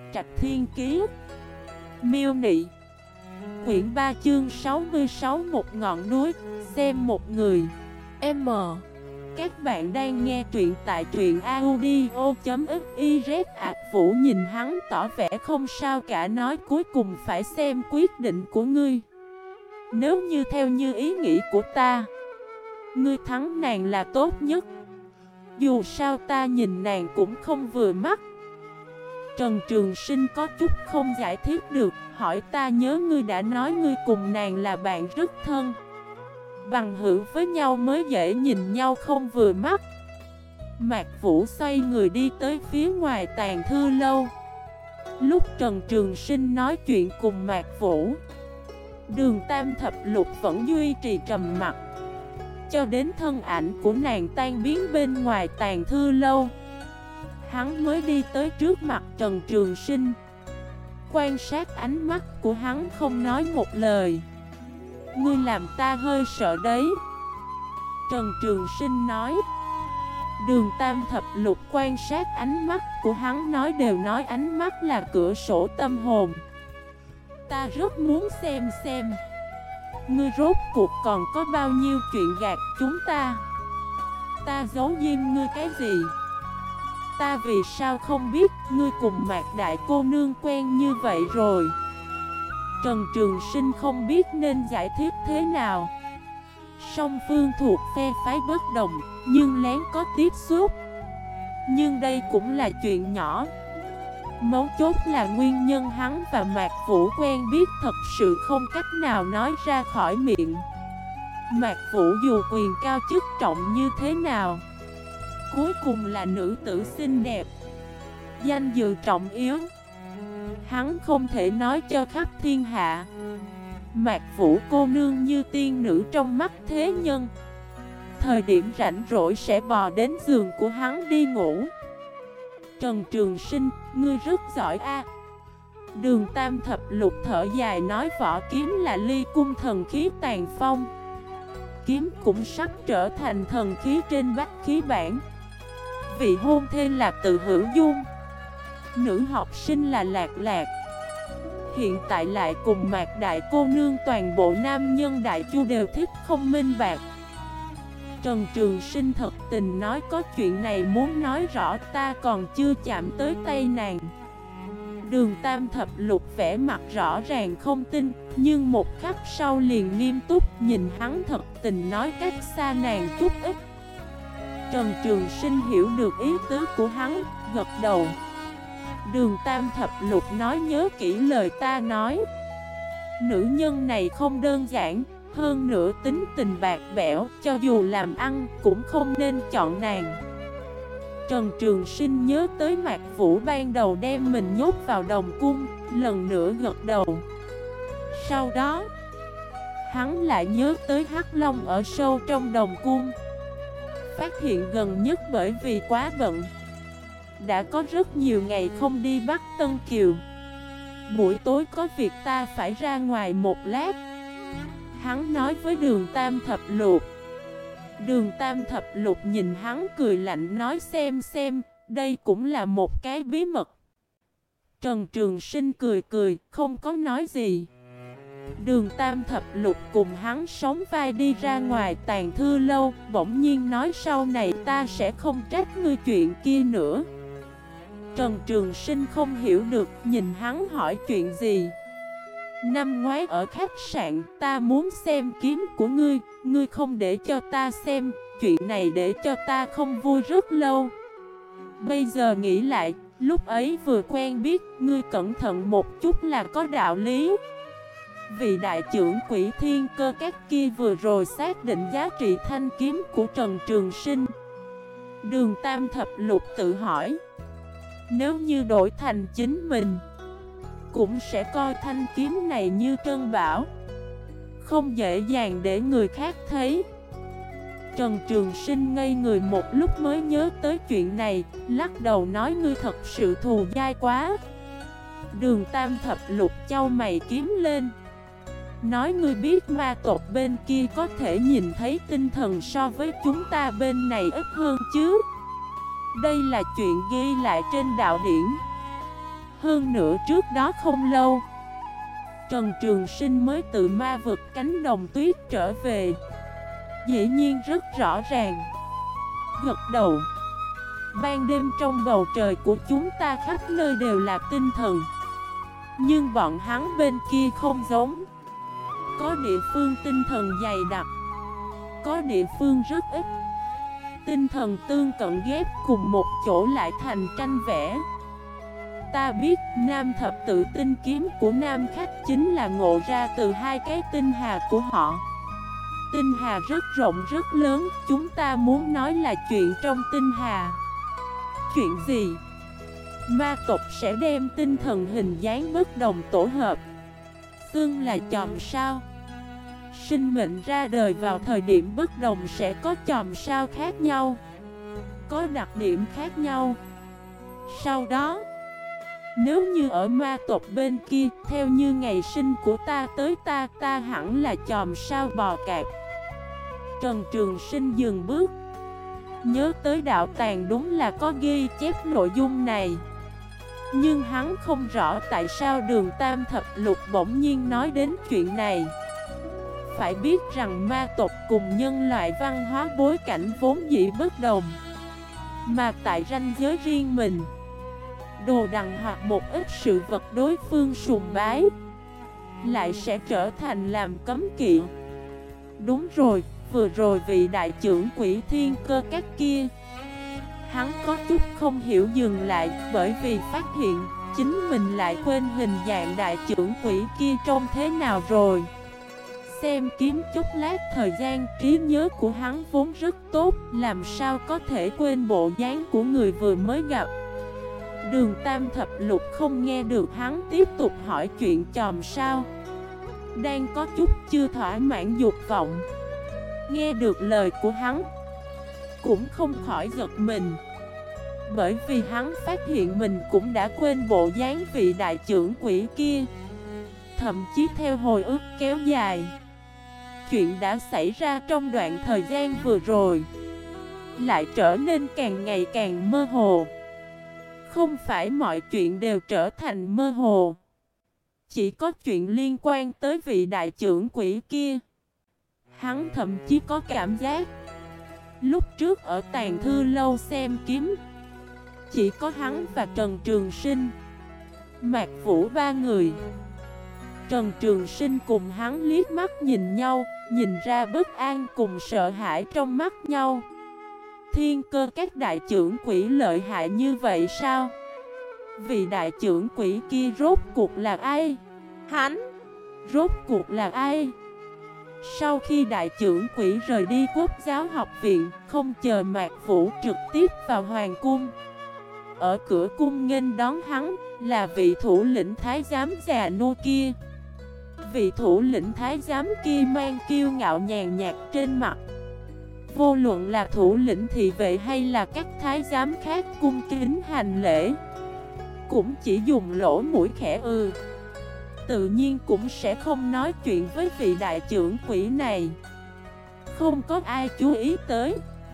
Trạch Thiên Kiế. Miêu Nị. Quyển 3 chương 66. Một ngọn núi, xem một người. M. Các bạn đang nghe truyện tại truyện audio.xyz. Vũ nhìn hắn tỏ vẻ không sao cả, nói cuối cùng phải xem quyết định của ngươi. Nếu như theo như ý nghĩ của ta, ngươi thắng nàng là tốt nhất. Dù sao ta nhìn nàng cũng không vừa mắt. Trần Trường Sinh có chút không giải thích được, hỏi ta nhớ ngươi đã nói ngươi cùng nàng là bạn rất thân, bằng hữu với nhau mới dễ nhìn nhau không vừa mắt. Mạc Vũ xoay người đi tới phía ngoài Tàn Thư Lâu. Lúc Trần Trường Sinh nói chuyện cùng Mạc Vũ, Đường Tam Thập Lục vẫn duy trì trầm mặc, cho đến thân ảnh của nàng tan biến bên ngoài Tàn Thư Lâu, hắn mới đi tới trước mặt Trần Trường Sinh. Quan sát ánh mắt của hắn không nói một lời. Ngươi làm ta hơi sợ đấy, Trần Trường Sinh nói. Đường Tam Thập Lục quan sát ánh mắt của hắn, nói đều nói ánh mắt là cửa sổ tâm hồn. Ta rất muốn xem ngươi rốt cuộc còn có bao nhiêu chuyện gạt chúng ta. Ta giấu giếm ngươi cái gì? Ta vì sao không biết ngươi cùng Mạc Đại cô nương quen như vậy rồi? Trần Trường Sinh không biết nên giải thích thế nào. Song phương thuộc phe phái bất đồng, nhưng lén có tiếp xúc. Nhưng đây cũng là chuyện nhỏ. Mấu chốt là nguyên nhân hắn và Mạc Vũ quen biết thật sự không cách nào nói ra khỏi miệng. Mạc Vũ dù quyền cao chức trọng như thế nào, cuối cùng là nữ tử xinh đẹp, danh dự trọng yếu. Hắn không thể nói cho khắp thiên hạ. Mạc Vũ cô nương như tiên nữ trong mắt thế nhân, thời điểm rảnh rỗi sẽ bò đến giường của hắn đi ngủ. Trần Trường Sinh, ngươi rất giỏi a. Đường Tam Thập Lục thở dài nói, võ kiếm là ly cung thần khí tàn phong, kiếm cũng sắp trở thành thần khí trên bách khí bản. Vị hôn thê là Từ Hữu Dung, nữ học sinh là Lạc Lạc, hiện tại lại cùng Mạc Đại cô nương, toàn bộ nam nhân Đại Chu đều thích không minh bạc. Trần Trường Sinh thật tình nói, có chuyện này muốn nói rõ, ta còn chưa chạm tới tay nàng. Đường Tam Thập Lục vẻ mặt rõ ràng không tin, nhưng một khắc sau liền nghiêm túc nhìn hắn, thật tình nói cách xa nàng chút ít. Trần Trường Sinh hiểu được ý tứ của hắn, gật đầu. Đường Tam Thập Lục nói, nhớ kỹ lời ta nói. Nữ nhân này không đơn giản, hơn nữa tính tình bạc bẽo, cho dù làm ăn cũng không nên chọn nàng. Trần Trường Sinh nhớ tới Mạc Vũ ban đầu đem mình nhốt vào đồng cung, lần nữa gật đầu. Sau đó, hắn lại nhớ tới Hắc Long ở sâu trong đồng cung. Phát hiện gần nhất bởi vì quá bận, đã có rất nhiều ngày không đi Bắc Tân Kiều. Buổi tối có việc ta phải ra ngoài một lát, hắn nói với Đường Tam Thập Lục. Đường Tam Thập Lục nhìn hắn cười lạnh nói, xem, đây cũng là một cái bí mật. Trần Trường Sinh cười cười, không có nói gì. Đường Tam Thập Lục cùng hắn sóng vai đi ra ngoài Tàn Thư Lâu, bỗng nhiên nói, sau này ta sẽ không trách ngươi chuyện kia nữa. Trần Trường Sinh không hiểu được, nhìn hắn hỏi chuyện gì. Năm ngoái ở khách sạn, ta muốn xem kiếm của ngươi, ngươi không để cho ta xem, chuyện này để cho ta không vui rất lâu. Bây giờ nghĩ lại, lúc ấy vừa quen biết, ngươi cẩn thận một chút là có đạo lý. Vị đại trưởng quỷ thiên cơ các kia vừa rồi xác định giá trị thanh kiếm của Trần Trường Sinh. Đường Tam Thập Lục tự hỏi, nếu như đổi thành chính mình, cũng sẽ coi thanh kiếm này như trân bảo, không dễ dàng để người khác thấy. Trần Trường Sinh ngây người một lúc mới nhớ tới chuyện này, lắc đầu nói, ngươi thật sự thù dai quá. Đường Tam Thập Lục chau mày kiếm lên, nói, ngươi biết ma tộc bên kia có thể nhìn thấy tinh thần so với chúng ta bên này ít hơn chứ. Đây là chuyện ghi lại trên đạo điển. Hơn nữa trước đó không lâu, Trần Trường Sinh mới từ ma vực cánh đồng tuyết trở về. Dĩ nhiên rất rõ ràng. Gật đầu. Ban đêm trong bầu trời của chúng ta khắp nơi đều là tinh thần. Nhưng bọn hắn bên kia không giống. Có địa phương tinh thần dày đặc, có địa phương rất ít. Tinh thần tương cận ghép cùng một chỗ lại thành tranh vẽ. Ta biết nam thập tự tinh kiếm của nam khách chính là ngộ ra từ hai cái tinh hà của họ. Tinh hà rất rộng rất lớn, chúng ta muốn nói là chuyện trong tinh hà. Chuyện gì? Ma tộc sẽ đem tinh thần hình dáng bất đồng tổ hợp, xưng là chòm sao. Sinh mệnh ra đời vào thời điểm bất đồng sẽ có chòm sao khác nhau, có đặc điểm khác nhau. Sau đó, nếu như ở ma tộc bên kia, theo như ngày sinh của ta tới ta hẳn là chòm sao bò cạp. Trần Trường Sinh dừng bước. Nhớ tới đạo tàng đúng là có ghi chép nội dung này. Nhưng hắn không rõ tại sao Đường Tam Thập Lục bỗng nhiên nói đến chuyện này. Phải biết rằng ma tộc cùng nhân loại văn hóa bối cảnh vốn dĩ bất đồng. Mà tại ranh giới riêng mình, đồ đằng hoặc một ít sự vật đối phương sùng bái lại sẽ trở thành làm cấm kỵ. Đúng rồi, vừa rồi vị đại trưởng quỷ thiên cơ các kia, hắn có chút không hiểu dừng lại, bởi vì phát hiện chính mình lại quên hình dạng đại trưởng quỷ kia trông thế nào rồi. Xem kiếm chút lát thời gian, trí nhớ của hắn vốn rất tốt, làm sao có thể quên bộ dáng của người vừa mới gặp. Đường Tam Thập Lục không nghe được hắn tiếp tục hỏi chuyện chòm sao, đang có chút chưa thỏa mãn dục vọng. Nghe được lời của hắn, cũng không khỏi giật mình, bởi vì hắn phát hiện mình cũng đã quên bộ dáng vị đại trưởng quỷ kia. Thậm chí theo hồi ức kéo dài, chuyện đã xảy ra trong đoạn thời gian vừa rồi lại trở nên càng ngày càng mơ hồ. Không phải mọi chuyện đều trở thành mơ hồ, chỉ có chuyện liên quan tới vị đại trưởng quỷ kia. Hắn thậm chí có cảm giác lúc trước ở tàng thư lâu xem kiếm, chỉ có hắn và Trần Trường Sinh, Mạc Vũ ba người. Trần Trường Sinh cùng hắn liếc mắt nhìn nhau, nhìn ra bất an cùng sợ hãi trong mắt nhau. Thiên cơ các đại trưởng quỷ lợi hại như vậy sao? Vị đại trưởng quỷ kia rốt cuộc là ai? Hắn rốt cuộc là ai? Sau khi đại trưởng quỷ rời đi Quốc giáo học viện, không chờ Mạc Vũ trực tiếp vào hoàng cung. Ở cửa cung nghênh đón hắn là vị thủ lĩnh thái giám già nua kia. Vị thủ lĩnh thái giám kia mang kiêu ngạo nhàn nhạt trên mặt. Vô luận là thủ lĩnh thị vệ hay là các thái giám khác cung kính hành lễ, cũng chỉ dùng lỗ mũi khẽ tự nhiên cũng sẽ không nói chuyện với vị đại trưởng quỷ này. Không có ai chú ý tới.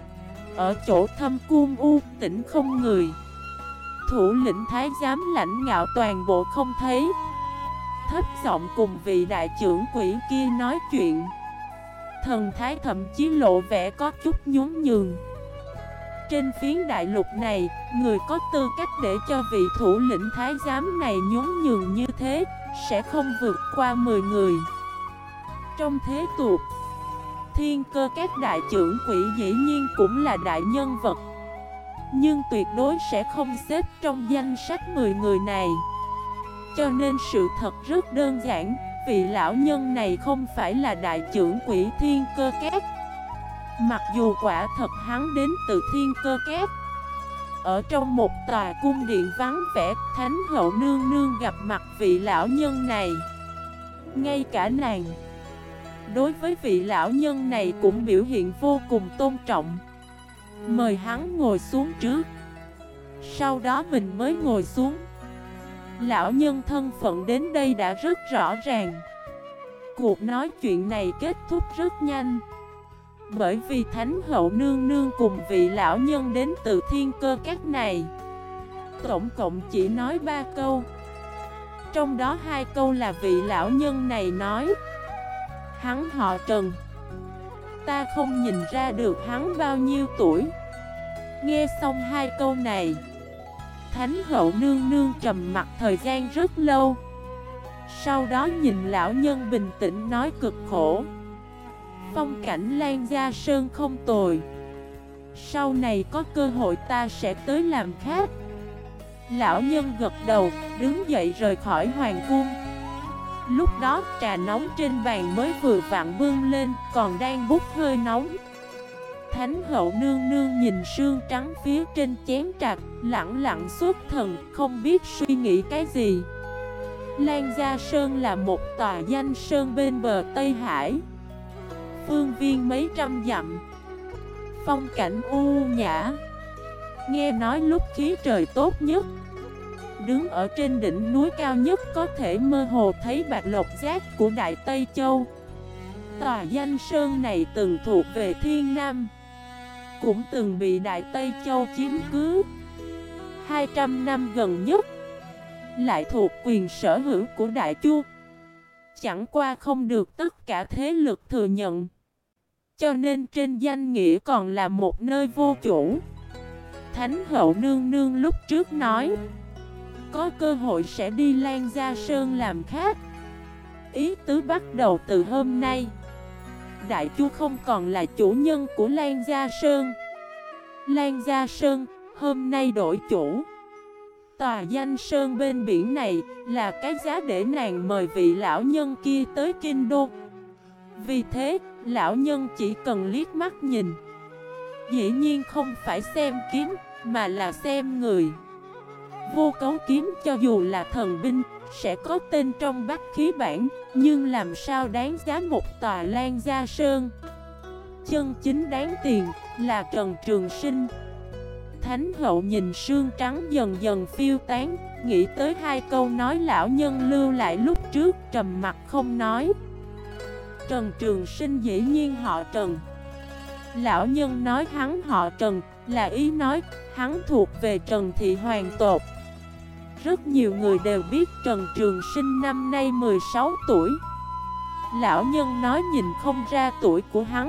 Ở chỗ thâm cung u tĩnh không người, thủ lĩnh thái giám lãnh ngạo toàn bộ không thấy, thấp giọng cùng vị đại trưởng quỷ kia nói chuyện. Thần thái thậm chí lộ vẻ có chút nhún nhường. Trên phiến đại lục này, người có tư cách để cho vị thủ lĩnh thái giám này nhún nhường như thế sẽ không vượt qua 10 người. Trong thế tục, thiên cơ các đại trưởng quỷ dĩ nhiên cũng là đại nhân vật, nhưng tuyệt đối sẽ không xếp trong danh sách 10 người này. Cho nên sự thật rất đơn giản, vị lão nhân này không phải là đại trưởng quỷ thiên cơ các. Mặc dù quả thật hắn đến từ thiên cơ các. Ở trong một tòa cung điện vắng vẻ, Thánh hậu nương nương gặp mặt vị lão nhân này. Ngay cả nàng đối với vị lão nhân này cũng biểu hiện vô cùng tôn trọng, mời hắn ngồi xuống trước. Sau đó mình mới ngồi xuống. Lão nhân thân phận đến đây đã rất rõ ràng. Cuộc nói chuyện này kết thúc rất nhanh, bởi vì Thánh hậu nương nương cùng vị lão nhân đến từ thiên cơ các này Tổng cộng chỉ nói 3 câu. Trong đó 2 câu là vị lão nhân này nói. Hắn họ Trần. Ta không nhìn ra được hắn bao nhiêu tuổi. Nghe xong 2 câu này, Thánh hậu nương nương trầm mặt thời gian rất lâu. Sau đó nhìn lão nhân bình tĩnh nói cực khổ. Phong cảnh Lan Gia Sơn không tồi. Sau này có cơ hội ta sẽ tới làm khách. Lão nhân gật đầu, đứng dậy rời khỏi hoàng cung. Lúc đó trà nóng trên bàn mới vừa vặn bưng lên, còn đang bốc hơi nóng. Thánh hậu nương nương nhìn sương trắng phía trên chén trà, lặng lặng xuất thần, không biết suy nghĩ cái gì. Lan Gia Sơn là một tòa danh sơn bên bờ Tây Hải, phương viên mấy trăm dặm, phong cảnh u nhã. Nghe nói lúc khí trời tốt nhất, đứng ở trên đỉnh núi cao nhất có thể mơ hồ thấy bạch lộc giác của Đại Tây Châu. Tòa danh sơn này từng thuộc về Thiên Nam, cũng từng bị Đại Tây Châu chiếm cứ. 200 năm gần nhất lại thuộc quyền sở hữu của Đại Chu, chẳng qua không được tất cả thế lực thừa nhận, cho nên trên danh nghĩa còn là một nơi vô chủ. Thánh hậu nương nương lúc trước nói có cơ hội sẽ đi Lan Gia Sơn làm khách. Ý tứ bắt đầu từ hôm nay, Đại Chu không còn là chủ nhân của Lan Gia Sơn. Lan Gia Sơn hôm nay đổi chủ. Tòa danh sơn bên biển này là cái giá để nàng mời vị lão nhân kia tới Kinh Đô. Vì thế, lão nhân chỉ cần liếc mắt nhìn, dĩ nhiên không phải xem kiếm, mà là xem người. Vô cấu kiếm cho dù là thần binh, sẽ có tên trong bát khí bản, nhưng làm sao đáng giá một tòa Lan Gia Sơn. Chân chính đáng tiền là Trần Trường Sinh. Thánh hậu nhìn sương trắng dần dần phiêu tán, nghĩ tới 2 câu nói lão nhân lưu lại lúc trước, trầm mặt không nói. Trần Trường Sinh dĩ nhiên họ Trần. Lão nhân nói hắn họ Trần, là ý nói hắn thuộc về Trần Thị Hoàng tộc. Rất nhiều người đều biết Trần Trường Sinh năm nay 16 tuổi. Lão nhân nói nhìn không ra tuổi của hắn.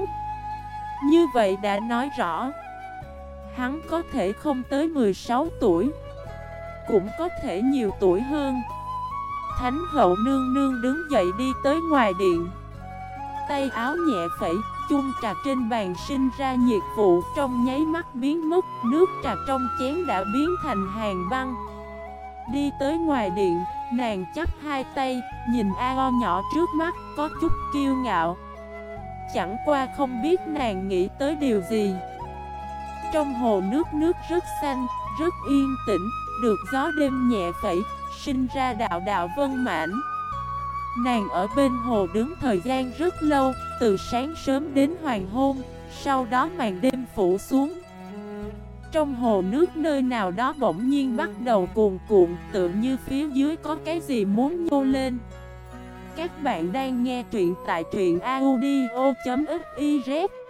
Như vậy đã nói rõ hắn có thể không tới 16 tuổi, cũng có thể nhiều tuổi hơn. Thánh hậu nương nương đứng dậy đi tới ngoài điện, tay áo nhẹ phẩy, chung trà trên bàn sinh ra nhiệt vụ, trong nháy mắt biến mất, nước trà trong chén đã biến thành hàn băng. Đi tới ngoài điện, nàng chắp 2 tay, nhìn ao nhỏ trước mắt, có chút kiêu ngạo. Chẳng qua không biết nàng nghĩ tới điều gì. Trong hồ nước rất xanh, rất yên tĩnh, được gió đêm nhẹ phẩy, sinh ra đạo đạo vân mãn. Nàng ở bên hồ đứng thời gian rất lâu, từ sáng sớm đến hoàng hôn, sau đó màn đêm phủ xuống. Trong hồ nước nơi nào đó bỗng nhiên bắt đầu cuồn cuộn, tựa như phía dưới có cái gì muốn nhô lên. Các bạn đang nghe truyện tại truyện audio.fif